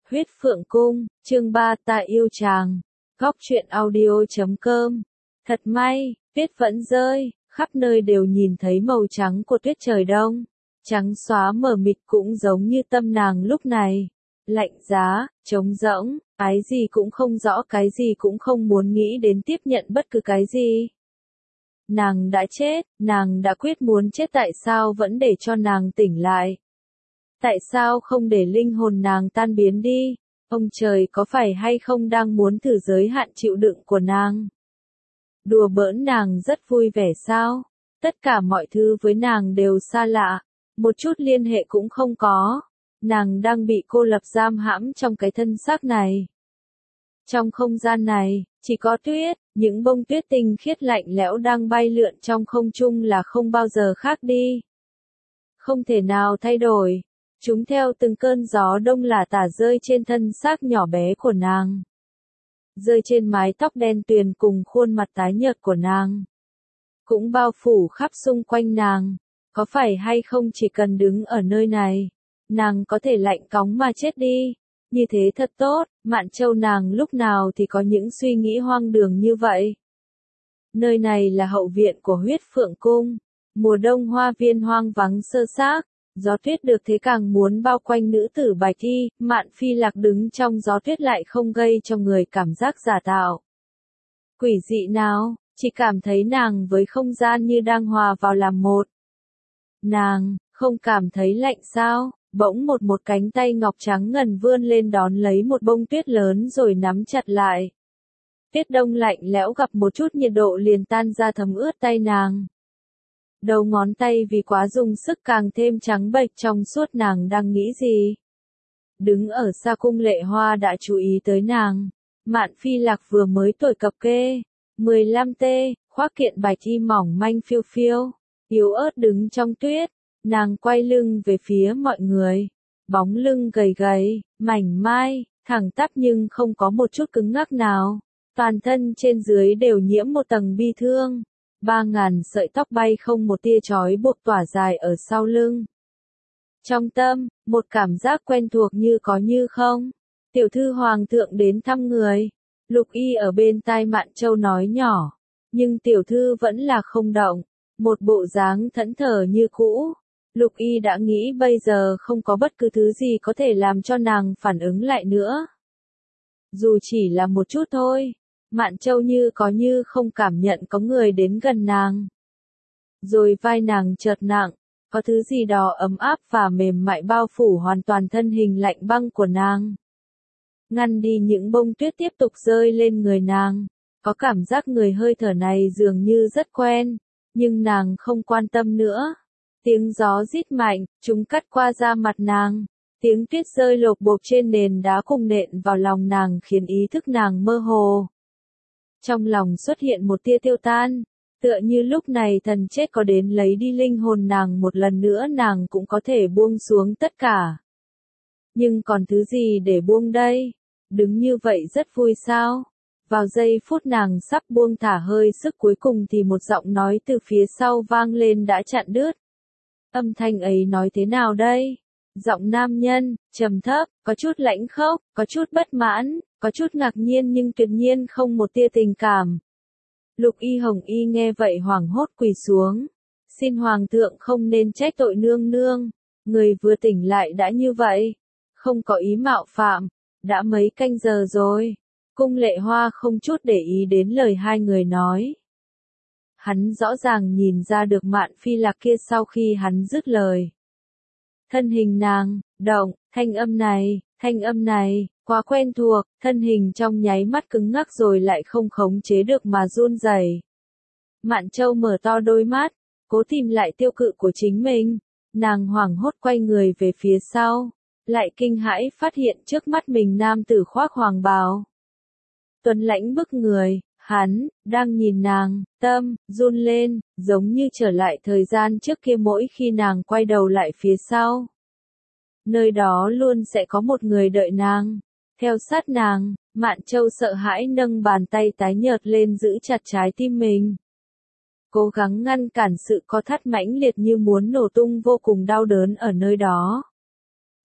Huyết Phượng Cung, chương 3 ta yêu chàng. Góc truyện audio.com. Thật may, tuyết vẫn rơi, khắp nơi đều nhìn thấy màu trắng của tuyết trời đông. Trắng xóa mờ mịt cũng giống như tâm nàng lúc này. Lạnh giá, trống rỗng, cái gì cũng không rõ, cái gì cũng không muốn nghĩ đến tiếp nhận bất cứ cái gì. Nàng đã chết, nàng đã quyết muốn chết, tại sao vẫn để cho nàng tỉnh lại? Tại sao không để linh hồn nàng tan biến đi? Ông trời có phải hay không đang muốn thử giới hạn chịu đựng của nàng? Đùa bỡn nàng rất vui vẻ sao? Tất cả mọi thứ với nàng đều xa lạ, một chút liên hệ cũng không có. Nàng đang bị cô lập giam hãm trong cái thân xác này. Trong không gian này, chỉ có tuyết, những bông tuyết tinh khiết lạnh lẽo đang bay lượn trong không trung là không bao giờ khác đi. Không thể nào thay đổi. Chúng theo từng cơn gió đông lả tả rơi trên thân xác nhỏ bé của nàng. Rơi trên mái tóc đen tuyền cùng khuôn mặt tái nhợt của nàng. Cũng bao phủ khắp xung quanh nàng. Có phải hay không chỉ cần đứng ở nơi này, nàng có thể lạnh cóng mà chết đi. Như thế thật tốt, Mạn Châu nàng lúc nào thì có những suy nghĩ hoang đường như vậy. Nơi này là hậu viện của Huyết Phượng Cung. Mùa đông hoa viên hoang vắng sơ xác. Gió tuyết được thế càng muốn bao quanh nữ tử Bạch Y, Mạn Phi Lạc đứng trong gió tuyết lại không gây cho người cảm giác giả tạo. Quỷ dị nào, chỉ cảm thấy nàng với không gian như đang hòa vào làm một. Nàng, không cảm thấy lạnh sao? Bỗng một cánh tay ngọc trắng ngần vươn lên đón lấy một bông tuyết lớn rồi nắm chặt lại. Tuyết đông lạnh lẽo gặp một chút nhiệt độ liền tan ra thấm ướt tay nàng. Đầu ngón tay vì quá dùng sức càng thêm trắng bệch trong suốt. Nàng đang nghĩ gì? Đứng ở xa Cung Lệ Hoa đã chú ý tới nàng. Mạn Phi Lạc vừa mới tuổi cập kê 15T, khoác kiện bạch y mỏng manh phiêu phiêu, yếu ớt đứng trong tuyết. Nàng quay lưng về phía mọi người. Bóng lưng gầy gầy, mảnh mai, thẳng tắp nhưng không có một chút cứng ngắc nào. Toàn thân trên dưới đều nhiễm một tầng bi thương. 3.000 sợi tóc bay không một tia trói buộc tỏa dài ở sau lưng. Trong tâm, một cảm giác quen thuộc như có như không. Tiểu thư hoàng thượng đến thăm người. Lục Y ở bên tai Mạn Châu nói nhỏ. Nhưng tiểu thư vẫn là không động. Một bộ dáng thẫn thờ như cũ. Lục Y đã nghĩ bây giờ không có bất cứ thứ gì có thể làm cho nàng phản ứng lại nữa. Dù chỉ là một chút thôi. Mạn Châu như có như không cảm nhận có người đến gần nàng. Rồi vai nàng chợt nặng, có thứ gì đó ấm áp và mềm mại bao phủ hoàn toàn thân hình lạnh băng của nàng. Ngăn đi những bông tuyết tiếp tục rơi lên người nàng. Có cảm giác người hơi thở này dường như rất quen, nhưng nàng không quan tâm nữa. Tiếng gió rít mạnh, chúng cắt qua da mặt nàng. Tiếng tuyết rơi lộp bộp trên nền đá cùng nện vào lòng nàng khiến ý thức nàng mơ hồ. Trong lòng xuất hiện một tia tiêu tan, tựa như lúc này thần chết có đến lấy đi linh hồn nàng một lần nữa nàng cũng có thể buông xuống tất cả. Nhưng còn thứ gì để buông đây? Đứng như vậy rất vui sao? Vào giây phút nàng sắp buông thả hơi sức cuối cùng thì một giọng nói từ phía sau vang lên đã chặn đứt. Âm thanh ấy nói thế nào đây? Giọng nam nhân, trầm thấp, có chút lãnh khốc, có chút bất mãn, có chút ngạc nhiên nhưng tuyệt nhiên không một tia tình cảm. Lục Y Hồng Y nghe vậy hoảng hốt quỳ xuống. Xin hoàng thượng không nên trách tội nương nương. Người vừa tỉnh lại đã như vậy. Không có ý mạo phạm. Đã mấy canh giờ rồi. Cung Lệ Hoa không chút để ý đến lời hai người nói. Hắn rõ ràng nhìn ra được Mạn Phi Lạc kia sau khi hắn dứt lời. Thân hình nàng, động, thanh âm này, quá quen thuộc, thân hình trong nháy mắt cứng ngắc rồi lại không khống chế được mà run rẩy. Mạn Châu mở to đôi mắt, cố tìm lại tiêu cự của chính mình. Nàng hoảng hốt quay người về phía sau, lại kinh hãi phát hiện trước mắt mình nam tử khoác hoàng bào. Tuấn lãnh bức người, hắn đang nhìn nàng, tâm run lên, giống như trở lại thời gian trước kia mỗi khi nàng quay đầu lại phía sau. Nơi đó luôn sẽ có một người đợi nàng. Theo sát nàng, Mạn Châu sợ hãi nâng bàn tay tái nhợt lên giữ chặt trái tim mình. Cố gắng ngăn cản sự co thắt mãnh liệt như muốn nổ tung vô cùng đau đớn ở nơi đó.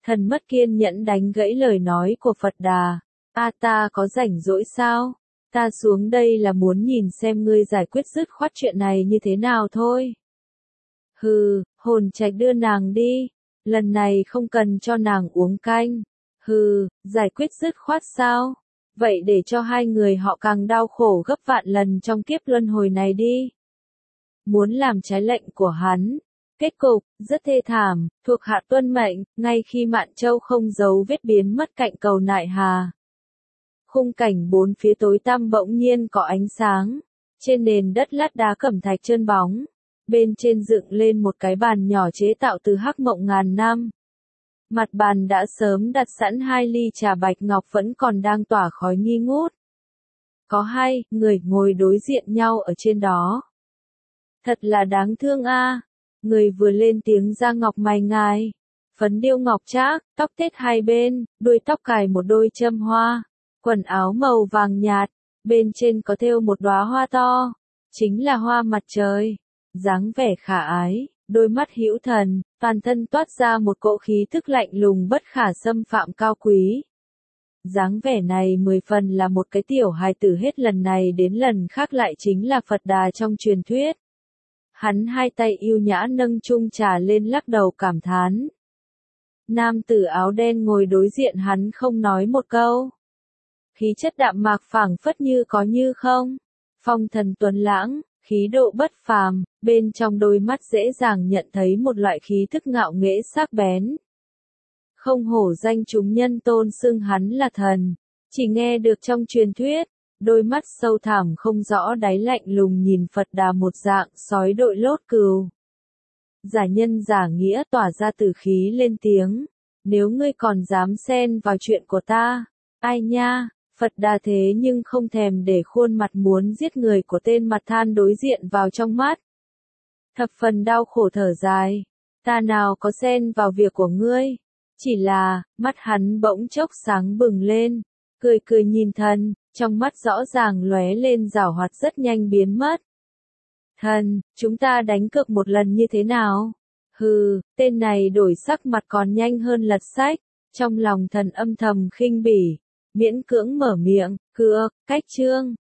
Thần mất kiên nhẫn đánh gãy lời nói của Phật Đà. Ta có rảnh rỗi sao? Ta xuống đây là muốn nhìn xem ngươi giải quyết dứt khoát chuyện này như thế nào thôi. Hừ, hồn trạch đưa nàng đi. Lần này không cần cho nàng uống canh. Hừ, giải quyết dứt khoát sao? Vậy để cho hai người họ càng đau khổ gấp vạn lần trong kiếp luân hồi này đi. Muốn làm trái lệnh của hắn. Kết cục, rất thê thảm, thuộc hạ tuân mệnh, ngay khi Mạn Châu không giấu vết biến mất cạnh cầu Nại Hà. Khung cảnh bốn phía tối tăm bỗng nhiên có ánh sáng. Trên nền đất lát đá cẩm thạch trơn bóng. Bên trên dựng lên một cái bàn nhỏ chế tạo từ hắc mộng ngàn năm. Mặt bàn đã sớm đặt sẵn 2 ly trà bạch ngọc vẫn còn đang tỏa khói nghi ngút. Có 2 người ngồi đối diện nhau ở trên đó. Thật là đáng thương a. Người vừa lên tiếng ra ngọc mày ngài. Phấn điêu ngọc trác, tóc tết hai bên, đuôi tóc cài một đôi châm hoa. Quần áo màu vàng nhạt, bên trên có thêu một đóa hoa to. Chính là hoa mặt trời. Dáng vẻ khả ái, đôi mắt hữu thần, toàn thân toát ra một cỗ khí thức lạnh lùng bất khả xâm phạm cao quý. Dáng vẻ này 10 phần là một cái tiểu hài tử hết lần này đến lần khác lại chính là Phật Đà trong truyền thuyết. Hắn hai tay yêu nhã nâng chung trà lên lắc đầu cảm thán. Nam tử áo đen ngồi đối diện hắn không nói một câu. Khí chất đạm mạc phảng phất như có như không. Phong thần tuấn lãng, khí độ bất phàm, bên trong đôi mắt dễ dàng nhận thấy một loại khí thức ngạo nghễ sắc bén. Không hổ danh chúng nhân tôn xưng hắn là thần, chỉ nghe được trong truyền thuyết, đôi mắt sâu thẳm không rõ đáy lạnh lùng nhìn Phật Đà một dạng sói đội lốt cừu. Giả nhân giả nghĩa tỏa ra tử khí lên tiếng, nếu ngươi còn dám xen vào chuyện của ta, ai nha. Phật Đà thế nhưng không thèm để khuôn mặt muốn giết người của tên mặt than đối diện vào trong mắt. Thập phần đau khổ thở dài, ta nào có xen vào việc của ngươi, chỉ là, mắt hắn bỗng chốc sáng bừng lên, cười cười nhìn thần, trong mắt rõ ràng lóe lên giảo hoạt rất nhanh biến mất. Thần, chúng ta đánh cược một lần như thế nào? Hừ, tên này đổi sắc mặt còn nhanh hơn lật sách, trong lòng thần âm thầm khinh bỉ. Miễn cưỡng mở miệng, cược, cách chương.